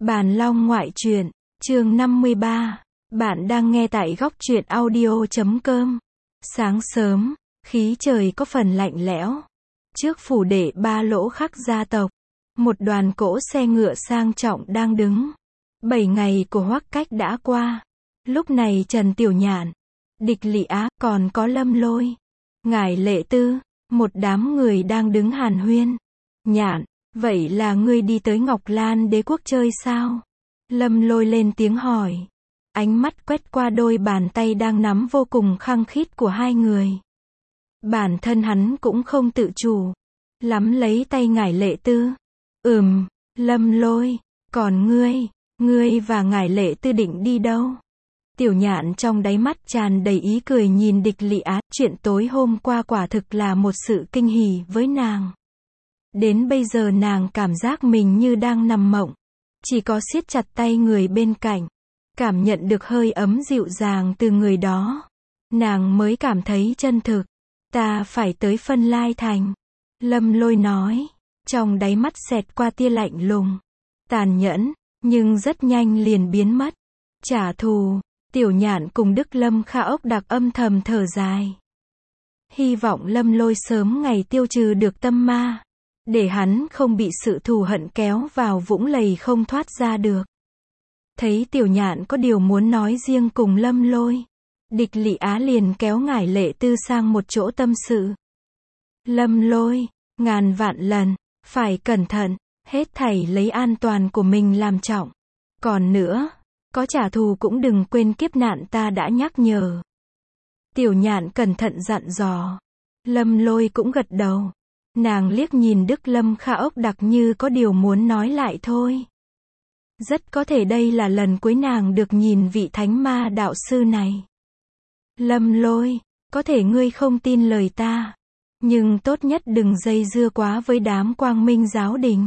Bàn Long ngoại truyện, chương 53. Bạn đang nghe tại góc truyện audio.com. Sáng sớm, khí trời có phần lạnh lẽo. Trước phủ đệ Ba Lỗ Khắc gia tộc, một đoàn cỗ xe ngựa sang trọng đang đứng. 7 ngày của Hoắc Cách đã qua. Lúc này Trần Tiểu Nhạn, Địch Lị Á, còn có Lâm Lôi, Ngải Lệ Tư, một đám người đang đứng hàn huyên. Nhạn, vậy là ngươi đi tới Ngọc Lan Đế quốc chơi sao? Lâm Lôi lên tiếng hỏi. Ánh mắt quét qua đôi bàn tay đang nắm vô cùng khăng khít của hai người. Bản thân hắn cũng không tự chủ, lắm lấy tay Ngải Lệ Tư. Lâm Lôi, còn ngươi và Ngải Lệ Tư định đi đâu? Tiểu Nhạn trong đáy mắt tràn đầy ý cười nhìn Địch Lị Á, chuyện tối hôm qua quả thực là một sự kinh hỉ với nàng. Đến bây giờ nàng cảm giác mình như đang nằm mộng. Chỉ có siết chặt tay người bên cạnh, cảm nhận được hơi ấm dịu dàng từ người đó, nàng mới cảm thấy chân thực. Ta phải tới Phân Lai Thành. Lâm Lôi nói, trong đáy mắt xẹt qua tia lạnh lùng, tàn nhẫn, nhưng rất nhanh liền biến mất. Trả thù. Tiểu Nhạn cùng Đức Lâm Kha ốc đặc âm thầm thở dài. Hy vọng Lâm Lôi sớm ngày tiêu trừ được tâm ma, để hắn không bị sự thù hận kéo vào vũng lầy không thoát ra được. Thấy Tiểu Nhạn có điều muốn nói riêng cùng Lâm Lôi, Địch Lị Á liền kéo Ngải Lệ Tư sang một chỗ tâm sự. Lâm Lôi, ngàn vạn lần, phải cẩn thận, hết thảy lấy an toàn của mình làm trọng. Còn nữa, có trả thù cũng đừng quên kiếp nạn ta đã nhắc nhở. Tiểu Nhạn cẩn thận dặn dò. Lâm Lôi cũng gật đầu. Nàng liếc nhìn Đức Lâm Kha ốc đặc như có điều muốn nói lại thôi. Rất có thể đây là lần cuối nàng được nhìn vị thánh ma đạo sư này. Lâm Lôi, có thể ngươi không tin lời ta, nhưng tốt nhất đừng dây dưa quá với đám Quang Minh giáo đình.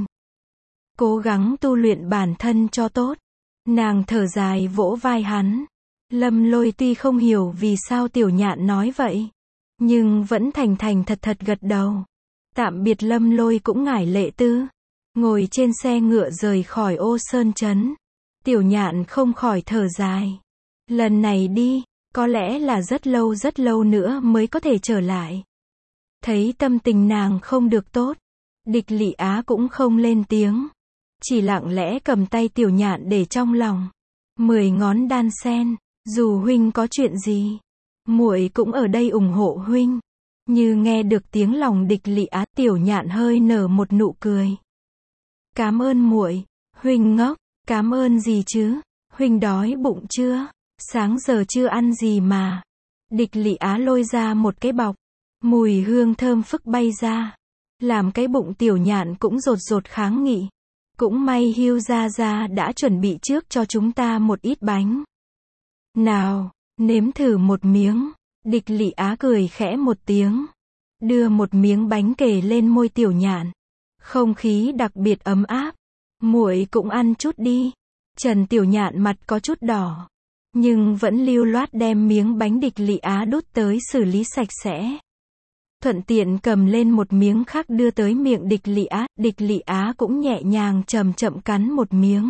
Cố gắng tu luyện bản thân cho tốt. Nàng thở dài vỗ vai hắn. Lâm Lôi tuy không hiểu vì sao Tiểu Nhạn nói vậy, nhưng vẫn thành thành thật thật gật đầu. Tạm biệt Lâm Lôi cũng Ngải Lệ Tư, ngồi trên xe ngựa rời khỏi Ô Sơn Trấn. Tiểu Nhạn không khỏi thở dài. Lần này đi, có lẽ là rất lâu nữa mới có thể trở lại. Thấy tâm tình nàng không được tốt, Địch Lị Á cũng không lên tiếng, chỉ lặng lẽ cầm tay Tiểu Nhạn để trong lòng. 10 ngón đan sen, dù huynh có chuyện gì, muội cũng ở đây ủng hộ huynh. Như nghe được tiếng lòng Địch Lị Á, Tiểu Nhạn hơi nở một nụ cười. Cảm ơn muội. Huynh ngốc, cảm ơn gì chứ? Huynh đói bụng chưa? Sáng giờ chưa ăn gì mà. Địch Lị Á lôi ra một cái bọc, mùi hương thơm phức bay ra, làm cái bụng Tiểu Nhạn cũng rột rột kháng nghị. Cũng may Hưu gia gia đã chuẩn bị trước cho chúng ta một ít bánh. Nào, nếm thử một miếng. Địch Lị Á cười khẽ một tiếng, đưa một miếng bánh kề lên môi Tiểu Nhạn. Không khí đặc biệt ấm áp. Muội cũng ăn chút đi. Trần Tiểu Nhạn mặt có chút đỏ, nhưng vẫn lưu loát đem miếng bánh Địch Lị Á đút tới xử lý sạch sẽ. Thuận tiện cầm lên một miếng khác đưa tới miệng Địch Lị Á. Địch Lị Á cũng nhẹ nhàng chậm chậm cắn một miếng.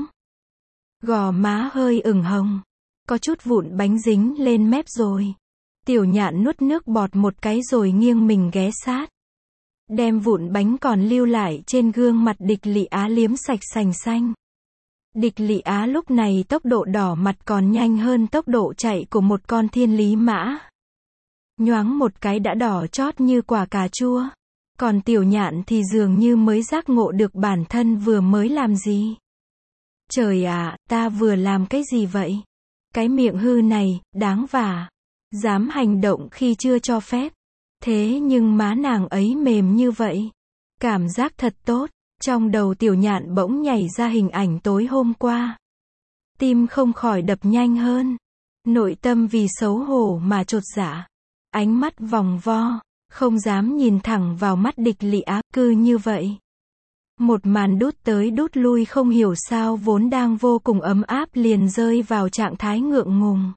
Gò má hơi ửng hồng, có chút vụn bánh dính lên mép rồi. Tiểu Nhạn nuốt nước bọt một cái rồi nghiêng mình ghé sát, đem vụn bánh còn lưu lại trên gương mặt Địch Lị Á liếm sạch sành xanh. Địch Lị Á lúc này tốc độ đỏ mặt còn nhanh hơn tốc độ chạy của một con thiên lý mã. Nhoáng một cái đã đỏ chót như quả cà chua. Còn Tiểu Nhạn thì dường như mới giác ngộ được bản thân vừa mới làm gì. Trời ạ, ta vừa làm cái gì vậy? Cái miệng hư này, đáng vả. Dám hành động khi chưa cho phép. Thế nhưng má nàng ấy mềm như vậy. Cảm giác thật tốt. Trong đầu Tiểu Nhạn bỗng nhảy ra hình ảnh tối hôm qua. Tim không khỏi đập nhanh hơn. Nội tâm vì xấu hổ mà chột dạ. Ánh mắt vòng vo, không dám nhìn thẳng vào mắt Địch Lị Á, cứ như vậy. Một màn đút tới đút lui không hiểu sao vốn đang vô cùng ấm áp liền rơi vào trạng thái ngượng ngùng.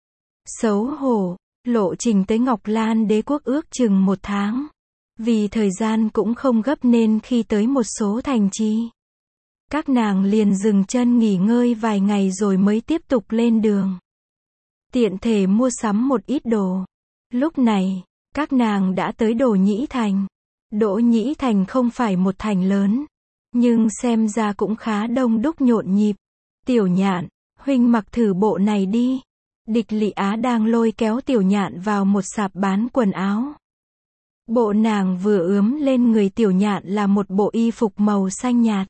Xấu hổ, lộ trình tới Ngọc Lan Đế quốc ước chừng 1 tháng. Vì thời gian cũng không gấp nên khi tới một số thành trì, Các nàng liền dừng chân nghỉ ngơi vài ngày rồi mới tiếp tục lên đường. Tiện thể mua sắm một ít đồ. Lúc này, các nàng đã tới Đỗ Nhĩ Thành. Đỗ Nhĩ Thành không phải một thành lớn, nhưng xem ra cũng khá đông đúc nhộn nhịp. Tiểu Nhạn, huynh mặc thử bộ này đi. Địch Lị Á đang lôi kéo Tiểu Nhạn vào một sạp bán quần áo. Bộ nàng vừa ướm lên người Tiểu Nhạn là một bộ y phục màu xanh nhạt.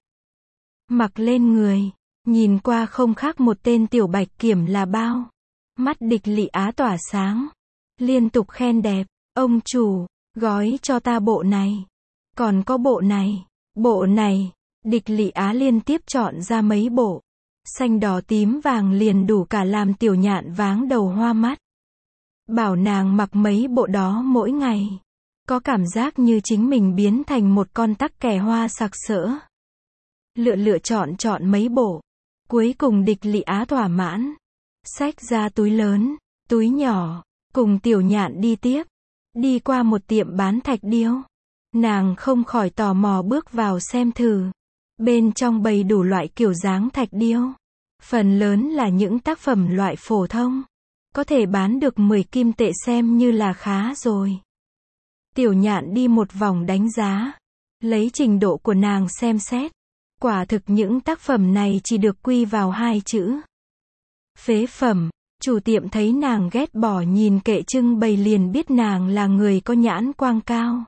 Mặc lên người, nhìn qua không khác một tên tiểu bạch kiểm là bao. Mắt Địch Lị Á tỏa sáng, liên tục khen đẹp. Ông chủ, gói cho ta bộ này. Còn có bộ này. Địch Lị Á liên tiếp chọn ra mấy bộ. Xanh đỏ tím vàng liền đủ cả làm Tiểu Nhạn váng đầu hoa mắt. Bảo nàng mặc mấy bộ đó mỗi ngày. Có cảm giác như chính mình biến thành một con tắc kè hoa sặc sỡ. Lựa chọn mấy bộ. Cuối cùng Địch Lị Á thỏa mãn. Xách ra túi lớn, túi nhỏ, cùng Tiểu Nhạn đi tiếp. Đi qua một tiệm bán thạch điêu. Nàng không khỏi tò mò bước vào xem thử. Bên trong bày đủ loại kiểu dáng thạch điêu. Phần lớn là những tác phẩm loại phổ thông. Có thể bán được 10 kim tệ xem như là khá rồi. Tiểu Nhạn đi một vòng đánh giá. Lấy trình độ của nàng xem xét. Quả thực những tác phẩm này chỉ được quy vào 2 chữ. Phế phẩm. Chủ tiệm thấy nàng ghét bỏ nhìn kệ trưng bày liền biết nàng là người có nhãn quang cao.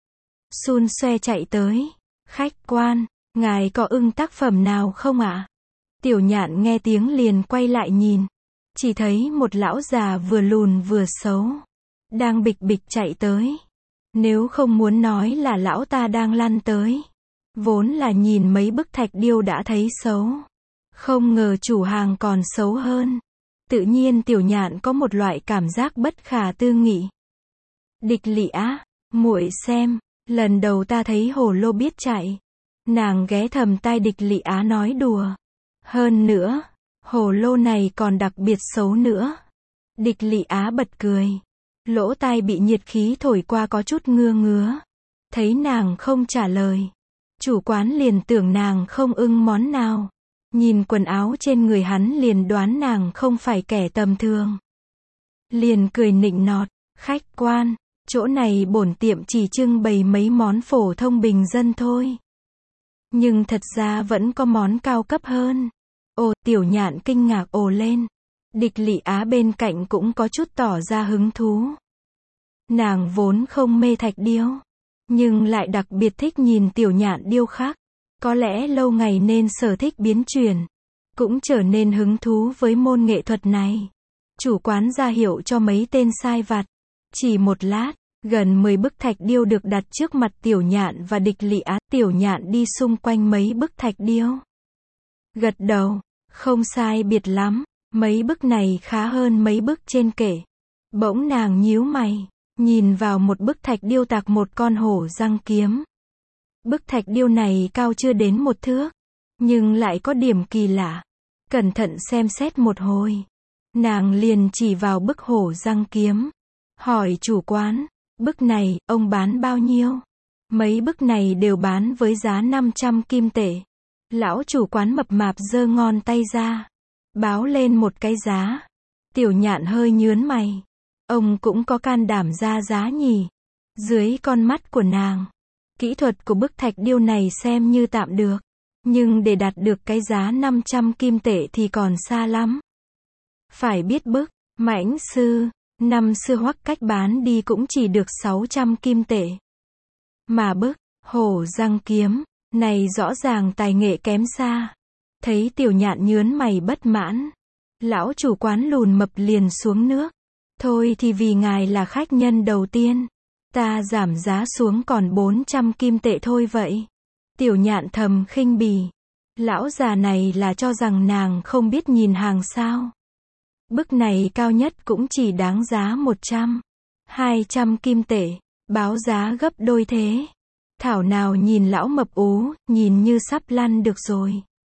Xun xoe chạy tới. Khách quan, ngài có ưng tác phẩm nào không ạ? Tiểu Nhạn nghe tiếng liền quay lại nhìn. Chỉ thấy một lão già vừa lùn vừa xấu. Đang bịch bịch chạy tới. Nếu không muốn nói là lão ta đang lăn tới. Vốn là nhìn mấy bức thạch điêu đã thấy xấu. Không ngờ chủ hàng còn xấu hơn. Tự nhiên Tiểu Nhạn có một loại cảm giác bất khả tư nghị. Địch Lị Á, muội xem, lần đầu ta thấy hồ lô biết chạy. Nàng ghé thầm tai Địch Lị Á nói đùa. Hơn nữa, hồ lô này còn đặc biệt xấu nữa. Địch Lị Á bật cười. Lỗ tai bị nhiệt khí thổi qua có chút ngứa. Thấy nàng không trả lời. Chủ quán liền tưởng nàng không ưng món nào. Nhìn quần áo trên người hắn liền đoán nàng không phải kẻ tầm thường. Liền cười nịnh nọt, khách quan, chỗ này bổn tiệm chỉ trưng bày mấy món phổ thông bình dân thôi. Nhưng thật ra vẫn có món cao cấp hơn. Ồ, Tiểu Nhạn kinh ngạc ồ lên. Địch Lị Á bên cạnh cũng có chút tỏ ra hứng thú. Nàng vốn không mê thạch điêu, nhưng lại đặc biệt thích nhìn Tiểu Nhạn điêu khắc. Có lẽ lâu ngày nên sở thích biến chuyển, cũng trở nên hứng thú với môn nghệ thuật này. Chủ quán ra hiệu cho mấy tên sai vặt. Chỉ một lát, gần 10 bức thạch điêu được đặt trước mặt Tiểu Nhạn và Địch Lị Á. Tiểu Nhạn đi xung quanh mấy bức thạch điêu. Gật đầu, không sai biệt lắm, mấy bức này khá hơn mấy bức trên kệ. Bỗng nàng nhíu mày, nhìn vào một bức thạch điêu tạc một con hổ răng kiếm. Bức thạch điêu này cao chưa đến 1 thước, nhưng lại có điểm kỳ lạ. Cẩn thận xem xét một hồi, nàng liền chỉ vào bức hổ răng kiếm. Hỏi chủ quán, bức này, ông bán bao nhiêu? Mấy bức này đều bán với giá 500 kim tệ. Lão chủ quán mập mạp giơ ngón tay ra, báo lên một cái giá. Tiểu Nhạn hơi nhướng mày. Ông cũng có can đảm ra giá nhỉ? Dưới con mắt của nàng, kỹ thuật của bức thạch điêu này xem như tạm được. Nhưng để đạt được cái giá 500 kim tệ thì còn xa lắm. Phải biết bức Mãnh Sư, năm xưa Hoắc Cách bán đi cũng chỉ được 600 kim tệ. Mà bức hổ răng kiếm này rõ ràng tài nghệ kém xa. Thấy Tiểu Nhạn nhướng mày bất mãn, lão chủ quán lùn mập liền xuống nước. Thôi thì vì ngài là khách nhân đầu tiên, ta giảm giá xuống còn 400 kim tệ thôi vậy. Tiểu Nhạn thầm khinh bỉ. Lão già này là cho rằng nàng không biết nhìn hàng sao. Bức này cao nhất cũng chỉ đáng giá 100, 200 kim tệ, báo giá gấp đôi thế. Thảo nào nhìn lão mập ú, nhìn như sắp lăn được rồi.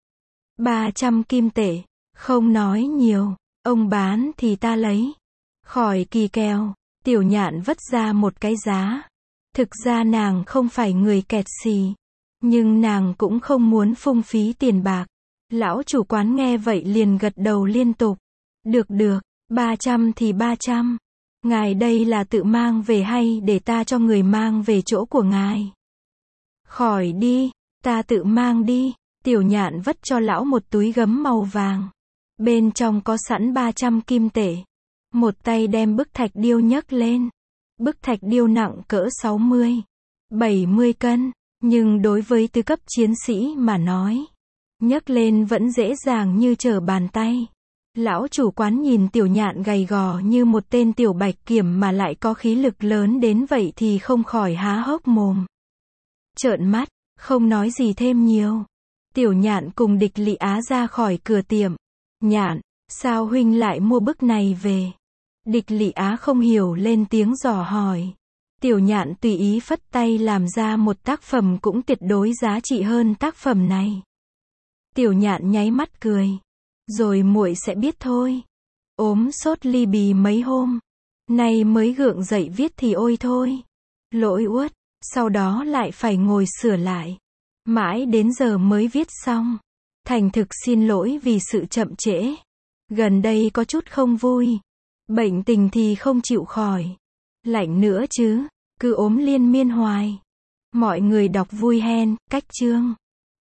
300 kim tệ, không nói nhiều, ông bán thì ta lấy. Khỏi kỳ kèo, Tiểu Nhạn vất ra một cái giá. Thực ra nàng không phải người kẹt xì. Nhưng nàng cũng không muốn phung phí tiền bạc. Lão chủ quán nghe vậy liền gật đầu liên tục. Được được, 300 thì 300. Ngài đây là tự mang về hay để ta cho người mang về chỗ của ngài? Khỏi đi, ta tự mang đi. Tiểu Nhạn vất cho lão một túi gấm màu vàng. Bên trong có sẵn 300 kim tệ. Một tay đem bức thạch điêu nhấc lên. Bức thạch điêu nặng cỡ 60, 70 cân. Nhưng đối với tứ cấp chiến sĩ mà nói, nhấc lên vẫn dễ dàng như trở bàn tay. Lão chủ quán nhìn Tiểu Nhạn gầy gò như một tên tiểu bạch kiểm mà lại có khí lực lớn đến vậy thì không khỏi há hốc mồm. Trợn mắt, không nói gì thêm nhiều. Tiểu Nhạn cùng Địch Lị Á ra khỏi cửa tiệm. Nhạn, sao huynh lại mua bức này về? Địch Lị Á không hiểu lên tiếng dò hỏi. Tiểu Nhạn tùy ý phất tay làm ra một tác phẩm cũng tuyệt đối giá trị hơn tác phẩm này. Tiểu Nhạn nháy mắt cười. Rồi muội sẽ biết thôi. Ốm sốt ly bì mấy hôm. Nay mới gượng dậy viết thì ôi thôi. Lỗi uất, sau đó lại phải ngồi sửa lại. Mãi đến giờ mới viết xong. Thành thực xin lỗi vì sự chậm trễ. Gần đây có chút không vui. Bệnh tình thì không chịu khỏi. Lạnh nữa chứ, cứ ốm liên miên hoài. Mọi người đọc vui hen, cách chương.